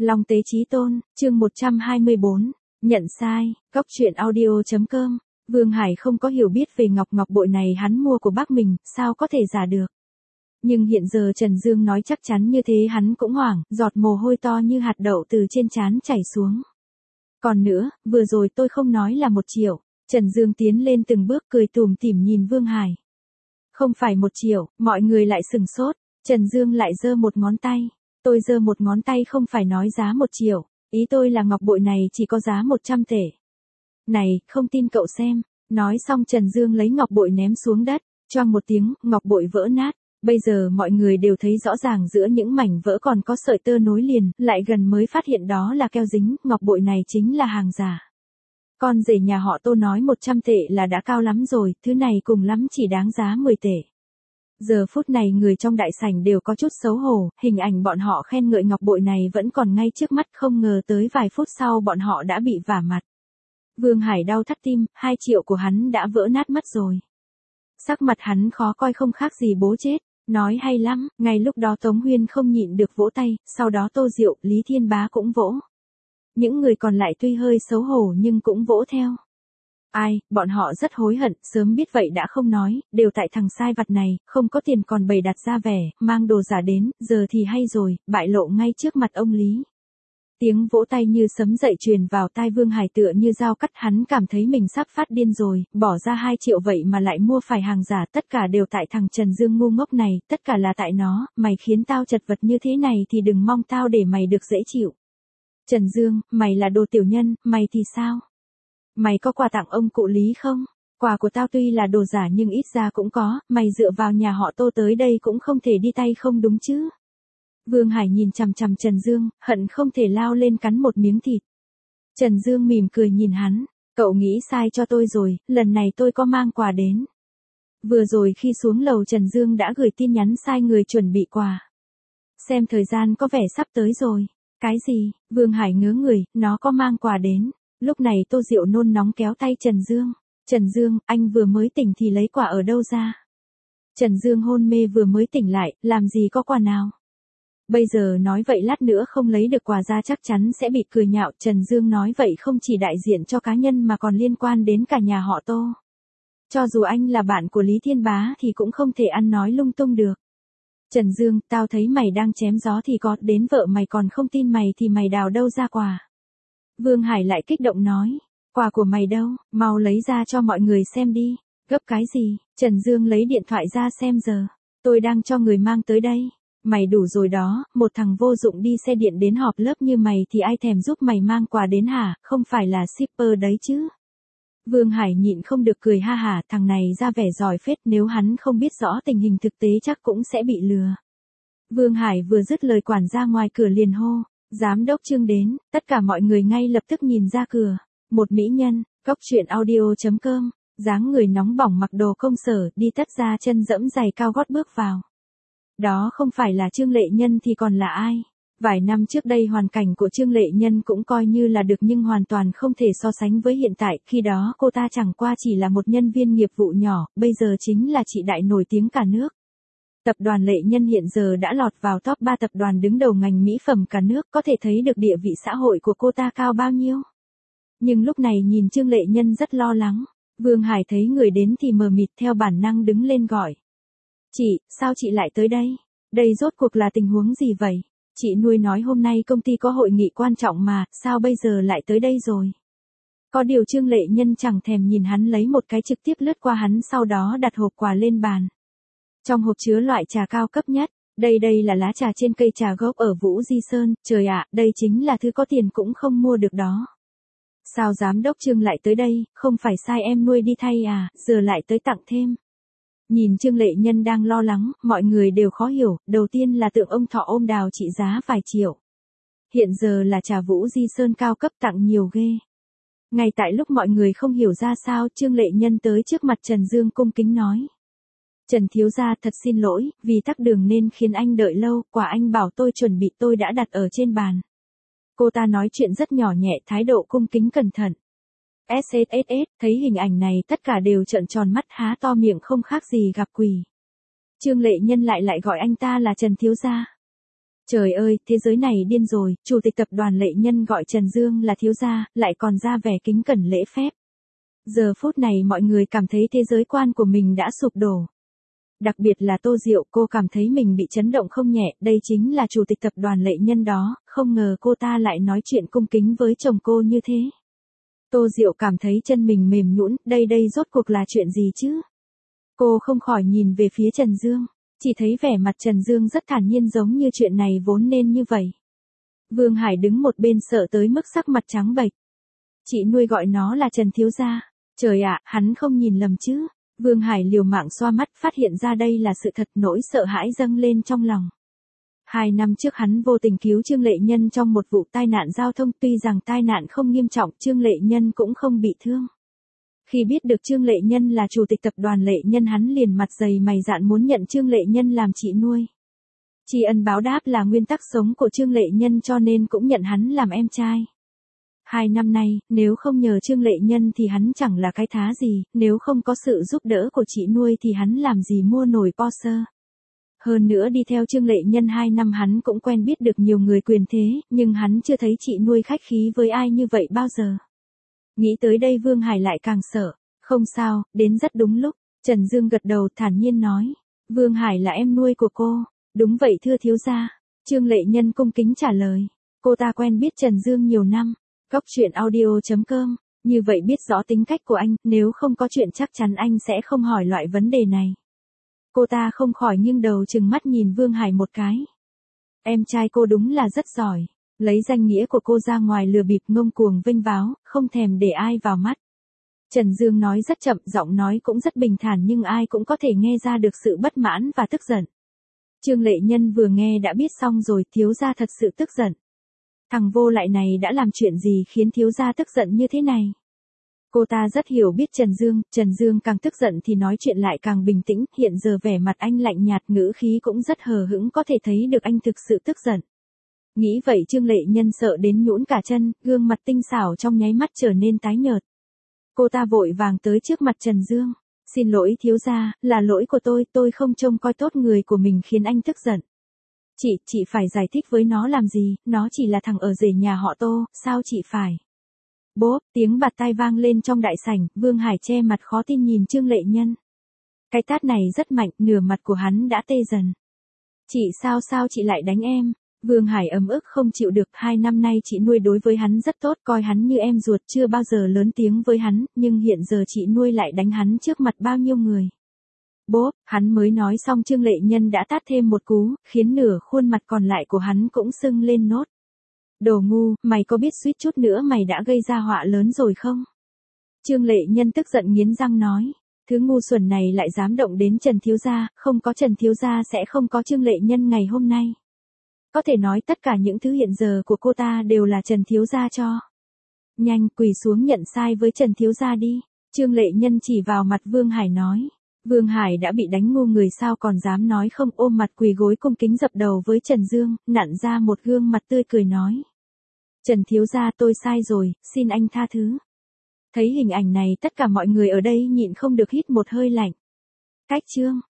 Long Tế Chí Tôn, chương 124, nhận sai, Cóc Truyện Audio.com. Vương Hải không có hiểu biết về ngọc bội này hắn mua của bác mình, sao có thể giả được. Nhưng hiện giờ Trần Dương nói chắc chắn như thế hắn cũng hoảng, giọt mồ hôi to như hạt đậu từ trên trán chảy xuống. Còn nữa, vừa rồi tôi không nói là 1 triệu. Trần Dương tiến lên từng bước cười tủm tỉm nhìn Vương Hải. Không phải 1 triệu, mọi người lại sừng sốt. Trần Dương lại giơ một ngón tay. Tôi giơ một ngón tay không phải nói giá 1 triệu. Ý tôi là ngọc bội này chỉ có giá 100 tể. Này, không tin cậu xem. Nói xong Trần Dương lấy ngọc bội ném xuống đất. Choang một tiếng, ngọc bội vỡ nát. Bây giờ mọi người đều thấy rõ ràng giữa những mảnh vỡ còn có sợi tơ nối liền, lại gần mới phát hiện đó là keo dính, ngọc bội này chính là hàng giả. Con rể nhà họ Tô nói 100 tệ là đã cao lắm rồi, thứ này cùng lắm chỉ đáng giá 10 tệ. Giờ phút này người trong đại sảnh đều có chút xấu hổ, hình ảnh bọn họ khen ngợi ngọc bội này vẫn còn ngay trước mắt, không ngờ tới vài phút sau bọn họ đã bị vả mặt. Vương Hải đau thắt tim, 2 triệu của hắn đã vỡ nát mất rồi. Sắc mặt hắn khó coi không khác gì bố chết. Nói hay lắm, ngay lúc đó Tống Huyên không nhịn được vỗ tay, sau đó Tô Diệu, Lý Thiên Bá cũng vỗ. Những người còn lại tuy hơi xấu hổ nhưng cũng vỗ theo. Ai, bọn họ rất hối hận, sớm biết vậy đã không nói, đều tại thằng sai vặt này, không có tiền còn bày đặt ra vẻ, mang đồ giả đến, giờ thì hay rồi, bại lộ ngay trước mặt ông Lý. Tiếng vỗ tay như sấm dậy truyền vào tai Vương Hải tựa như dao cắt, hắn cảm thấy mình sắp phát điên rồi, bỏ ra 2 triệu vậy mà lại mua phải hàng giả, tất cả đều tại thằng Trần Dương ngu ngốc này, tất cả là tại nó, mày khiến tao chật vật như thế này thì đừng mong tao để mày được dễ chịu. Trần Dương, mày là đồ tiểu nhân, mày thì sao? Mày có quà tặng ông cụ Lý không? Quà của tao tuy là đồ giả nhưng ít ra cũng có, mày dựa vào nhà họ Tô tới đây cũng không thể đi tay không đúng chứ? Vương Hải nhìn chằm chằm Trần Dương, hận không thể lao lên cắn một miếng thịt. Trần Dương mỉm cười nhìn hắn, cậu nghĩ sai cho tôi rồi, lần này tôi có mang quà đến. Vừa rồi khi xuống lầu Trần Dương đã gửi tin nhắn sai người chuẩn bị quà. Xem thời gian có vẻ sắp tới rồi. Cái gì? Vương Hải ngớ người, nó có mang quà đến. Lúc này Tô Diệu nôn nóng kéo tay Trần Dương. Trần Dương, anh vừa mới tỉnh thì lấy quà ở đâu ra? Trần Dương hôn mê vừa mới tỉnh lại, làm gì có quà nào? Bây giờ nói vậy lát nữa không lấy được quà ra chắc chắn sẽ bị cười nhạo. Trần Dương nói vậy không chỉ đại diện cho cá nhân mà còn liên quan đến cả nhà họ Tô. Cho dù anh là bạn của Lý Thiên Bá thì cũng không thể ăn nói lung tung được. Trần Dương, tao thấy mày đang chém gió thì có, đến vợ mày còn không tin mày thì mày đào đâu ra quà. Vương Hải lại kích động nói, quà của mày đâu, mau lấy ra cho mọi người xem đi. Gấp cái gì? Trần Dương lấy điện thoại ra xem giờ. Tôi đang cho người mang tới đây. Mày đủ rồi đó, một thằng vô dụng đi xe điện đến họp lớp như mày thì ai thèm giúp mày mang quà đến hả, không phải là shipper đấy chứ. Vương Hải nhịn không được cười ha hả, thằng này ra vẻ giỏi phết, nếu hắn không biết rõ tình hình thực tế chắc cũng sẽ bị lừa. Vương Hải vừa dứt lời quản gia ngoài cửa liền hô, giám đốc Trương đến, tất cả mọi người ngay lập tức nhìn ra cửa. Một mỹ nhân, Cóc Truyện Audio.com, dáng người nóng bỏng mặc đồ công sở, đi tất ra chân dẫm giày cao gót bước vào. Đó không phải là Trương Lệ Nhân thì còn là ai? Vài năm trước đây hoàn cảnh của Trương Lệ Nhân cũng coi như là được nhưng hoàn toàn không thể so sánh với hiện tại, khi đó cô ta chẳng qua chỉ là một nhân viên nghiệp vụ nhỏ, bây giờ chính là chị đại nổi tiếng cả nước. Tập đoàn Lệ Nhân hiện giờ đã lọt vào top 3 tập đoàn đứng đầu ngành mỹ phẩm cả nước, có thể thấy được địa vị xã hội của cô ta cao bao nhiêu. Nhưng lúc này nhìn Trương Lệ Nhân rất lo lắng, Vương Hải thấy người đến thì mờ mịt theo bản năng đứng lên gọi. Chị, sao chị lại tới đây? Đây rốt cuộc là tình huống gì vậy? Chị nuôi nói hôm nay công ty có hội nghị quan trọng mà, sao bây giờ lại tới đây rồi? Có điều Trương Lệ Nhân chẳng thèm nhìn hắn lấy một cái trực tiếp lướt qua hắn sau đó đặt hộp quà lên bàn. Trong hộp chứa loại trà cao cấp nhất, đây là lá trà trên cây trà gốc ở Vũ Di Sơn, trời ạ, đây chính là thứ có tiền cũng không mua được đó. Sao giám đốc Trương lại tới đây, không phải sai em nuôi đi thay à, giờ lại tới tặng thêm. Nhìn Trương Lệ Nhân đang lo lắng, mọi người đều khó hiểu, đầu tiên là tượng ông thọ ôm đào trị giá vài triệu. Hiện giờ là trà Vũ Di Sơn cao cấp tặng nhiều ghê. Ngay tại lúc mọi người không hiểu ra sao, Trương Lệ Nhân tới trước mặt Trần Dương cung kính nói. Trần thiếu gia thật xin lỗi, vì tắc đường nên khiến anh đợi lâu, quà anh bảo tôi chuẩn bị tôi đã đặt ở trên bàn. Cô ta nói chuyện rất nhỏ nhẹ, thái độ cung kính cẩn thận. SSSS, thấy hình ảnh này tất cả đều trợn tròn mắt há to miệng không khác gì gặp quỷ. Trương Lệ Nhân lại gọi anh ta là Trần thiếu gia. Trời ơi, thế giới này điên rồi, chủ tịch tập đoàn Lệ Nhân gọi Trần Dương là thiếu gia, lại còn ra vẻ kính cẩn lễ phép. Giờ phút này mọi người cảm thấy thế giới quan của mình đã sụp đổ. Đặc biệt là Tô Diệu, cô cảm thấy mình bị chấn động không nhẹ, đây chính là chủ tịch tập đoàn Lệ Nhân đó, không ngờ cô ta lại nói chuyện cung kính với chồng cô như thế. Tô Diệu cảm thấy chân mình mềm nhũn, đây rốt cuộc là chuyện gì chứ? Cô không khỏi nhìn về phía Trần Dương, chỉ thấy vẻ mặt Trần Dương rất thản nhiên giống như chuyện này vốn nên như vậy. Vương Hải đứng một bên sợ tới mức sắc mặt trắng bệch. Chị nuôi gọi nó là Trần thiếu gia. Trời ạ, hắn không nhìn lầm chứ? Vương Hải liều mạng xoa mắt, phát hiện ra đây là sự thật, nỗi sợ hãi dâng lên trong lòng. 2 năm trước hắn vô tình cứu Trương Lệ Nhân trong một vụ tai nạn giao thông, tuy rằng tai nạn không nghiêm trọng, Trương Lệ Nhân cũng không bị thương. Khi biết được Trương Lệ Nhân là chủ tịch tập đoàn Lệ Nhân, hắn liền mặt dày mày dạn muốn nhận Trương Lệ Nhân làm chị nuôi. Tri ân báo đáp là nguyên tắc sống của Trương Lệ Nhân, cho nên cũng nhận hắn làm em trai. 2 năm nay, nếu không nhờ Trương Lệ Nhân thì hắn chẳng là cái thá gì, nếu không có sự giúp đỡ của chị nuôi thì hắn làm gì mua nổi Porsche. Hơn nữa đi theo Trương Lệ Nhân 2 năm hắn cũng quen biết được nhiều người quyền thế, nhưng hắn chưa thấy chị nuôi khách khí với ai như vậy bao giờ. Nghĩ tới đây Vương Hải lại càng sợ. Không sao, đến rất đúng lúc. Trần Dương gật đầu thản nhiên nói. Vương Hải là em nuôi của cô. Đúng vậy thưa thiếu gia. Trương Lệ Nhân cung kính trả lời. Cô ta quen biết Trần Dương nhiều năm. Góc truyện audio.com. Như vậy biết rõ tính cách của anh, nếu không có chuyện chắc chắn anh sẽ không hỏi loại vấn đề này. Cô ta không khỏi nghiêng đầu trừng mắt nhìn Vương Hải một cái. Em trai cô đúng là rất giỏi. Lấy danh nghĩa của cô ra ngoài lừa bịp, ngông cuồng vênh váo, không thèm để ai vào mắt. Trần Dương nói rất chậm, giọng nói cũng rất bình thản nhưng ai cũng có thể nghe ra được sự bất mãn và tức giận. Trương Lệ Nhân vừa nghe đã biết xong rồi, thiếu gia thật sự tức giận. Thằng vô lại này đã làm chuyện gì khiến thiếu gia tức giận như thế này? Cô ta rất hiểu biết Trần Dương càng tức giận thì nói chuyện lại càng bình tĩnh, hiện giờ vẻ mặt anh lạnh nhạt, ngữ khí cũng rất hờ hững, có thể thấy được anh thực sự tức giận. Nghĩ vậy Trương Lệ Nhân sợ đến nhũn cả chân, gương mặt tinh xảo trong nháy mắt trở nên tái nhợt. Cô ta vội vàng tới trước mặt Trần Dương. Xin lỗi thiếu gia, là lỗi của tôi không trông coi tốt người của mình khiến anh tức giận. Chị phải giải thích với nó làm gì, nó chỉ là thằng ở rể nhà họ Tô, sao chị phải? Bốp, tiếng bạt tai vang lên trong đại sảnh, Vương Hải che mặt khó tin nhìn Trương Lệ Nhân. Cái tát này rất mạnh, nửa mặt của hắn đã tê dần. Chị sao chị lại đánh em? Vương Hải ấm ức không chịu được, 2 năm nay chị nuôi đối với hắn rất tốt, coi hắn như em ruột, chưa bao giờ lớn tiếng với hắn, nhưng hiện giờ chị nuôi lại đánh hắn trước mặt bao nhiêu người. Bốp, hắn mới nói xong Trương Lệ Nhân đã tát thêm một cú, khiến nửa khuôn mặt còn lại của hắn cũng sưng lên nốt. Đồ ngu, mày có biết suýt chút nữa mày đã gây ra họa lớn rồi không? Trương Lệ Nhân tức giận nghiến răng nói. Thứ ngu xuẩn này lại dám động đến Trần thiếu gia, không có Trần thiếu gia sẽ không có Trương Lệ Nhân ngày hôm nay. Có thể nói tất cả những thứ hiện giờ của cô ta đều là Trần thiếu gia cho. Nhanh quỳ xuống nhận sai với Trần thiếu gia đi. Trương Lệ Nhân chỉ vào mặt Vương Hải nói. Vương Hải đã bị đánh ngu người sao còn dám nói không, ôm mặt quỳ gối cung kính dập đầu với Trần Dương, nặn ra một gương mặt tươi cười nói. Trần thiếu gia tôi sai rồi, xin anh tha thứ. Thấy hình ảnh này tất cả mọi người ở đây nhịn không được hít một hơi lạnh. Cách chương.